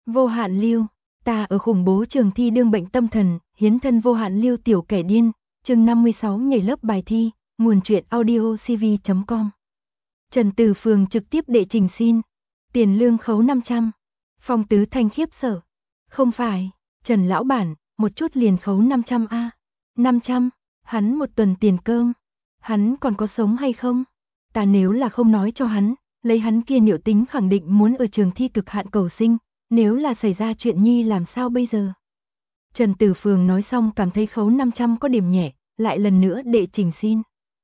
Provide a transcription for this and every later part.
Vô hạn lưu, ta ở khủng bố trường thi đương bệnh tâm thần, hiến thân vô hạn lưu tiểu kẻ điên, chương 56 nhảy lớp bài thi, nguồn truyện audio cv.com. Trần Từ Phường trực tiếp đệ trình xin, tiền lương khấu 500. Phong Tứ Thanh khiếp sợ. Không phải, Trần lão bản, một chút liền khấu 500 a. 500, hắn một tuần tiền cơm, hắn còn có sống hay không? Ta nếu là không nói cho hắn, lấy hắn kia liệu tính khẳng định muốn ở trường thi cực hạn cầu sinh, nếu là xảy ra chuyện nhi làm sao bây giờ? Trần Từ Phường nói xong cảm thấy khấu 500 có điểm nhẹ, lại lần nữa đệ trình xin.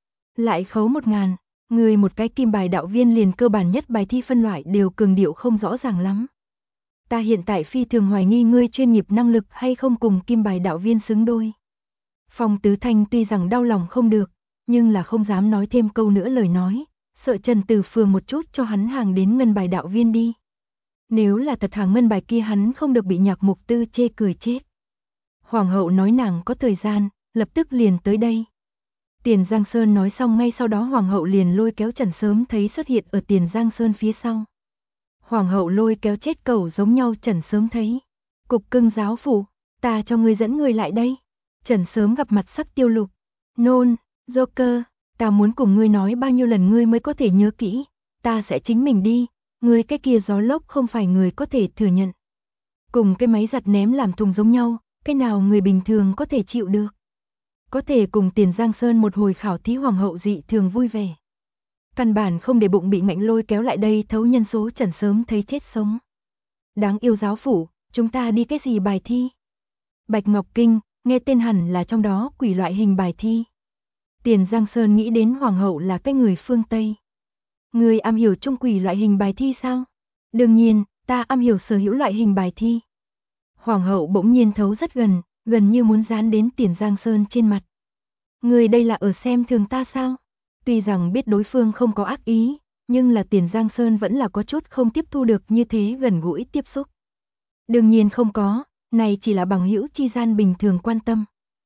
Lại khấu 1000, người một cái kim bài đạo viên liền cơ bản nhất bài thi phân loại đều cường điệu không rõ ràng lắm. Ta hiện tại phi thường hoài nghi ngươi chuyên nghiệp năng lực hay không cùng kim bài đạo viên xứng đôi. Phong Tứ Thanh tuy rằng đau lòng không được, nhưng là không dám nói thêm câu nữa lời nói, sợ Trần Từ Phường một chút cho hắn hàng đến ngân bài đạo viên đi. Nếu là thật hàng ngân bài kia hắn không được bị Nhạc Mục Tư chê cười chết. Hoàng hậu nói nàng có thời gian, lập tức liền tới đây. Tiền Giang Sơn nói xong ngay sau đó Hoàng hậu liền lôi kéo Trần Sớm thấy xuất hiện ở Tiền Giang Sơn phía sau. Hoàng hậu lôi kéo chết cẩu giống nhau Trần Sớm thấy. Cục Cưng giáo phủ, ta cho ngươi dẫn người lại đây. Trần Sớm gặp mặt sắc tiêu lục. Nôn, Joker, ta muốn cùng ngươi nói bao nhiêu lần ngươi mới có thể nhớ kỹ, ta sẽ chính mình đi, ngươi cái kia gió lốc không phải người có thể thừa nhận. Cùng cái máy giặt ném làm thùng giống nhau, cái nào người bình thường có thể chịu được. Có thể cùng Tiền Giang Sơn một hồi khảo thí Hoàng hậu dị thường vui vẻ. Căn bản không để bụng bị Ngạnh lôi kéo lại đây thấu nhân số Trần Sớm thấy chết sống. Đáng yêu giáo phủ, chúng ta đi cái gì bài thi? Bạch Ngọc Kinh, nghe tên hẳn là trong đó quỷ loại hình bài thi. Tiền Giang Sơn nghĩ đến Hoàng hậu là cái người phương Tây. Người am hiểu trung quỷ loại hình bài thi sao? Đương nhiên, ta am hiểu sở hữu loại hình bài thi. Hoàng hậu bỗng nhiên thấu rất gần, gần như muốn dán đến Tiền Giang Sơn trên mặt. Người đây là ở xem thường ta sao? Tuy rằng biết đối phương không có ác ý, nhưng là Tiền Giang Sơn vẫn là có chút không tiếp thu được như thế gần gũi tiếp xúc. Đương nhiên không có, này chỉ là bằng hữu chi gian bình thường quan tâm.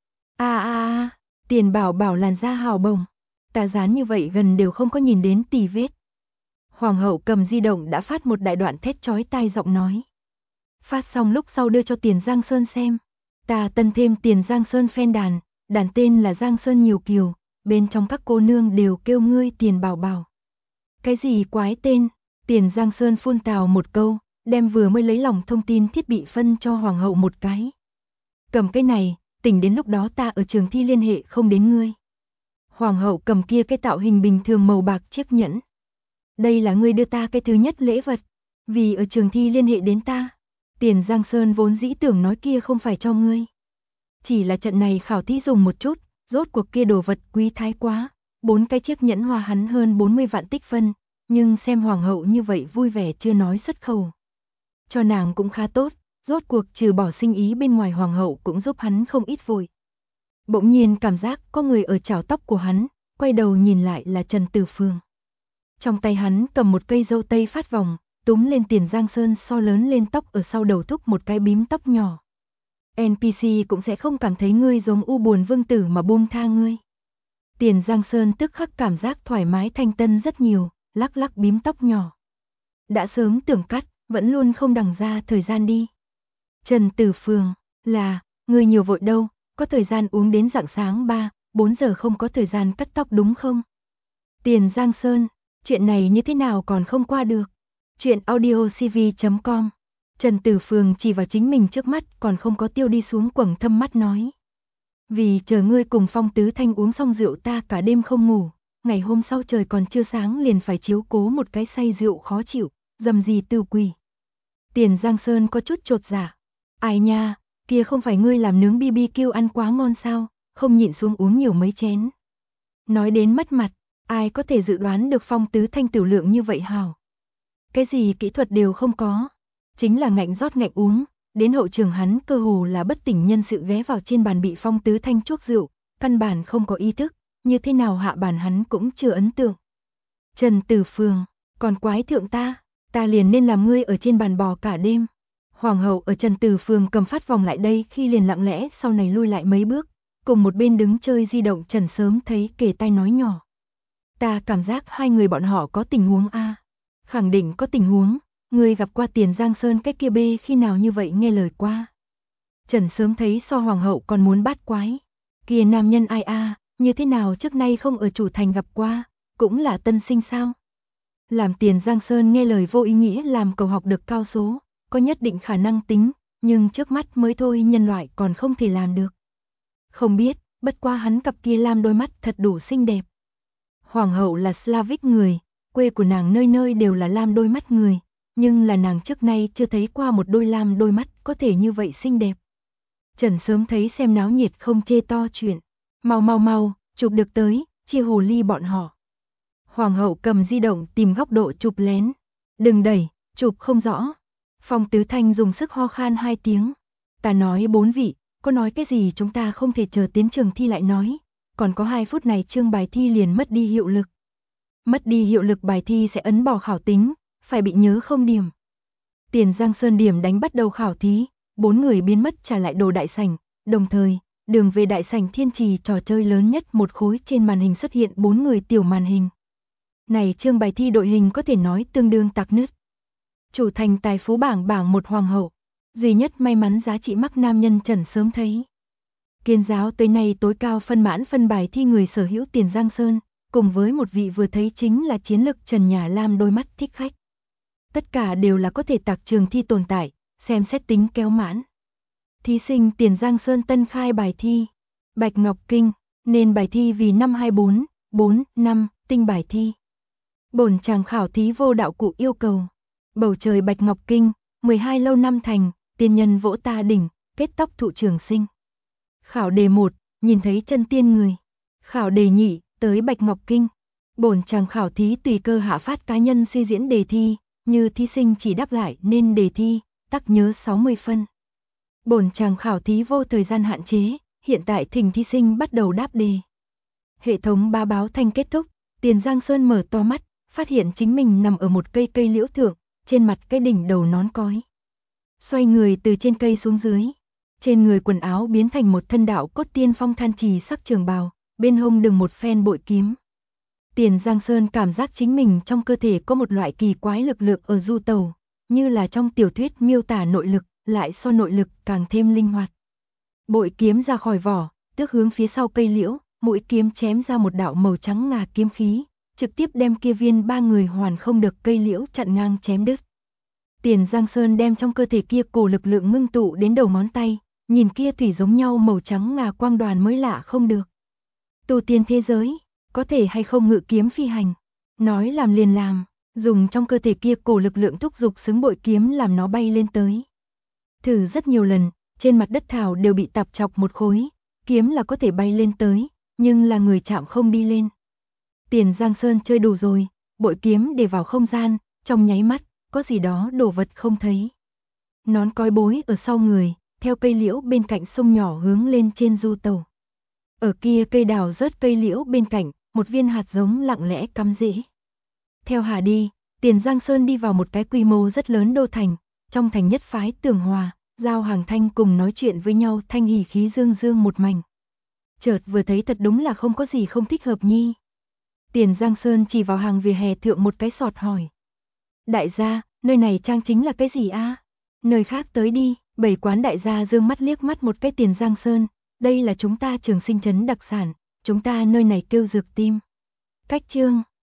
Tiền Bảo Bảo làn da hào bồng, ta dán như vậy gần đều không có nhìn đến tì vết. Hoàng hậu cầm di động đã phát một đại đoạn thét chói tai giọng nói. Phát xong lúc sau đưa cho Tiền Giang Sơn xem. Ta tân thêm Tiền Giang Sơn fan đàn, đàn tên là Giang Sơn Nhiều Kiều, bên trong các cô nương đều kêu ngươi Tiền Bảo Bảo. Cái gì quái tên? Tiền Giang Sơn phun tào một câu, đem vừa mới lấy lòng thông tin thiết bị phân cho Hoàng hậu một cái. Cầm cái này, tỉnh đến lúc đó ta ở trường thi liên hệ không đến ngươi. Hoàng hậu cầm kia cái tạo hình bình thường màu bạc chiếc nhẫn. Đây là ngươi đưa ta cái thứ nhất lễ vật, vì ở trường thi liên hệ đến ta. Tiền Giang Sơn vốn dĩ tưởng nói kia không phải cho ngươi. Chỉ là trận này khảo thí dùng một chút, rốt cuộc kia đồ vật quý thái quá. 4 cái chiếc nhẫn hòa hắn hơn 40 vạn tích phân, nhưng xem Hoàng hậu như vậy vui vẻ chưa nói xuất khẩu. Cho nàng cũng khá tốt, rốt cuộc trừ bỏ sinh ý bên ngoài Hoàng hậu cũng giúp hắn không ít vội. Bỗng nhiên cảm giác có người ở chảo tóc của hắn, quay đầu nhìn lại là Trần Từ Phường. Trong tay hắn cầm một cây dâu tây phát vòng, túm lên Tiền Giang Sơn so lớn lên tóc ở sau đầu thúc một cái bím tóc nhỏ. NPC cũng sẽ không cảm thấy ngươi giống u buồn vương tử mà buông tha ngươi. Tiền Giang Sơn tức khắc cảm giác thoải mái thanh tân rất nhiều, lắc lắc bím tóc nhỏ. Đã sớm tưởng cắt, vẫn luôn không đằng ra thời gian đi. Trần Từ Phường, là, ngươi nhiều vội đâu, có thời gian uống đến rạng sáng 3-4 giờ không có thời gian cắt tóc đúng không? Tiền Giang Sơn, chuyện này như thế nào còn không qua được? Chuyện audio cv.com. Trần Từ Phường chỉ vào chính mình trước mắt còn không có tiêu đi xuống quầng thâm mắt nói. Vì chờ ngươi cùng Phong Tứ Thanh uống xong rượu ta cả đêm không ngủ, ngày hôm sau trời còn chưa sáng liền phải chiếu cố một cái say rượu khó chịu, dầm gì tư quỷ. Tiền Giang Sơn có chút chột dạ. Ai nha, kia không phải ngươi làm nướng BBQ ăn quá ngon sao, không nhịn xuống uống nhiều mấy chén. Nói đến mất mặt, ai có thể dự đoán được Phong Tứ Thanh tiểu lượng như vậy hào. Cái gì kỹ thuật đều không có, chính là ngạnh rót ngạnh uống, đến hậu trường hắn cơ hồ là bất tỉnh nhân sự ghé vào trên bàn bị Phong Tứ Thanh chuốc rượu, căn bản không có ý thức, như thế nào hạ bàn hắn cũng chưa ấn tượng. Trần Từ Phường, còn quái thượng ta liền nên làm ngươi ở trên bàn bò cả đêm. Hoàng hậu ở Trần Từ Phường cầm phát vòng lại đây khi liền lặng lẽ sau này lui lại mấy bước, cùng một bên đứng chơi di động Trần Sớm thấy kề tai nói nhỏ. Ta cảm giác hai người bọn họ có tình huống a. Khẳng định có tình huống, Ngươi gặp qua Tiền Giang Sơn cái kia bê khi nào như vậy nghe lời qua. Trần sớm thấy so hoàng hậu còn muốn bát quái. Kia nam nhân ai a, như thế nào trước nay không ở chủ thành gặp qua, cũng là tân sinh sao? Làm Tiền Giang Sơn nghe lời vô ý nghĩa làm cầu học được cao số, có nhất định khả năng tính, nhưng trước mắt mới thôi nhân loại còn không thể làm được. Không biết, bất qua hắn cặp kia lam đôi mắt thật đủ xinh đẹp. Hoàng hậu là Slavic người, quê của nàng nơi nơi đều là lam đôi mắt người, nhưng là nàng trước nay chưa thấy qua một đôi lam đôi mắt có thể như vậy xinh đẹp. Trần sớm thấy xem náo nhiệt không chê to chuyện. Mau, chụp được tới, chia hồ ly bọn họ. Hoàng hậu cầm di động tìm góc độ chụp lén. Đừng đẩy, chụp không rõ. Phong Tứ Thanh dùng sức ho khan 2 tiếng. Ta nói 4 vị, có nói cái gì chúng ta không thể chờ tiến trường thi lại nói. Còn có 2 phút này chương bài thi liền mất đi hiệu lực. Mất đi hiệu lực bài thi sẽ ấn bỏ khảo tính, phải bị nhớ không điểm. Tiền Giang Sơn điểm đánh bắt đầu khảo thí, 4 người biến mất trả lại đồ đại sảnh, đồng thời, đường về đại sảnh thiên trì trò chơi lớn nhất một khối trên màn hình xuất hiện 4 người tiểu màn hình. Này chương bài thi đội hình có thể nói tương đương tạc nứt. Chủ thành tài phú bảng một hoàng hậu, duy nhất may mắn giá trị mắc nam nhân Trần sớm thấy. Kiên giáo tới nay tối cao phân mãn phân bài thi người sở hữu Tiền Giang Sơn, cùng với một vị vừa thấy chính là chiến lực Trần Nhà Lam đôi mắt thích khách. Tất cả đều là có thể tạc trường thi tồn tại, xem xét tính kéo mãn. Thí sinh Tiền Giang Sơn tân khai bài thi. Bạch Ngọc Kinh, nên bài thi vì 524, 4, 5, tinh bài thi. Bổn chàng khảo thí vô đạo cụ yêu cầu. Bầu trời Bạch Ngọc Kinh, 12 lâu năm thành, tiên nhân vỗ ta đỉnh, kết tóc thụ trường sinh. Khảo đề 1, nhìn thấy chân tiên người. Khảo đề nhị, tới Bạch Ngọc Kinh. Bổn chàng khảo thí tùy cơ hạ phát cá nhân suy diễn đề thi, như thí sinh chỉ đáp lại nên đề thi, tắc nhớ 60 phân. Bổn chàng khảo thí vô thời gian hạn chế, hiện tại thỉnh thí sinh bắt đầu đáp đề. Hệ thống ba báo thanh kết thúc, Tiền Giang Sơn mở to mắt, phát hiện chính mình nằm ở một cây liễu thượng, trên mặt cái đỉnh đầu nón cói. Xoay người từ trên cây xuống dưới, trên người quần áo biến thành một thân đạo cốt tiên phong than trì sắc trường bào, bên hông đừng một phen bội kiếm. Tiền Giang Sơn cảm giác chính mình trong cơ thể có một loại kỳ quái lực lượng ở du tẩu, như là trong tiểu thuyết miêu tả nội lực, lại so nội lực càng thêm linh hoạt. Bội kiếm ra khỏi vỏ, tước hướng phía sau cây liễu, mũi kiếm chém ra một đạo màu trắng ngà kiếm khí, trực tiếp đem kia viên 3 người hoàn không được cây liễu chặn ngang chém đứt. Tiền Giang Sơn đem trong cơ thể kia cổ lực lượng ngưng tụ đến đầu ngón tay, nhìn kia thủy giống nhau màu trắng ngà quang đoàn mới lạ không được. Tu tiên thế giới, có thể hay không ngự kiếm phi hành, nói làm liền làm, dùng trong cơ thể kia cổ lực lượng thúc giục xứng bội kiếm làm nó bay lên tới. Thử rất nhiều lần, trên mặt đất thảo đều bị tạp chọc một khối, kiếm là có thể bay lên tới, nhưng là người chạm không đi lên. Tiền Giang Sơn chơi đủ rồi, bội kiếm để vào không gian, trong nháy mắt, có gì đó đồ vật không thấy. Nón cói bối ở sau người, theo cây liễu bên cạnh sông nhỏ hướng lên trên du tàu. Ở kia cây đào rớt cây liễu bên cạnh, một viên hạt giống lặng lẽ cắm rễ. Theo hà đi, Tiền Giang Sơn đi vào một cái quy mô rất lớn đô thành, trong thành nhất phái tường hòa, giao hàng thanh cùng nói chuyện với nhau thanh hỉ khí dương dương một mảnh. Chợt vừa thấy thật đúng là không có gì không thích hợp nhi. Tiền Giang Sơn chỉ vào hàng vỉa hè thượng một cái sọt hỏi. Đại gia, nơi này trang chính là cái gì a? Nơi khác tới đi, bảy quán đại gia dương mắt liếc mắt một cái Tiền Giang Sơn, đây là chúng ta Trường Sinh trấn đặc sản, chúng ta nơi này kêu dược tim. Cách chương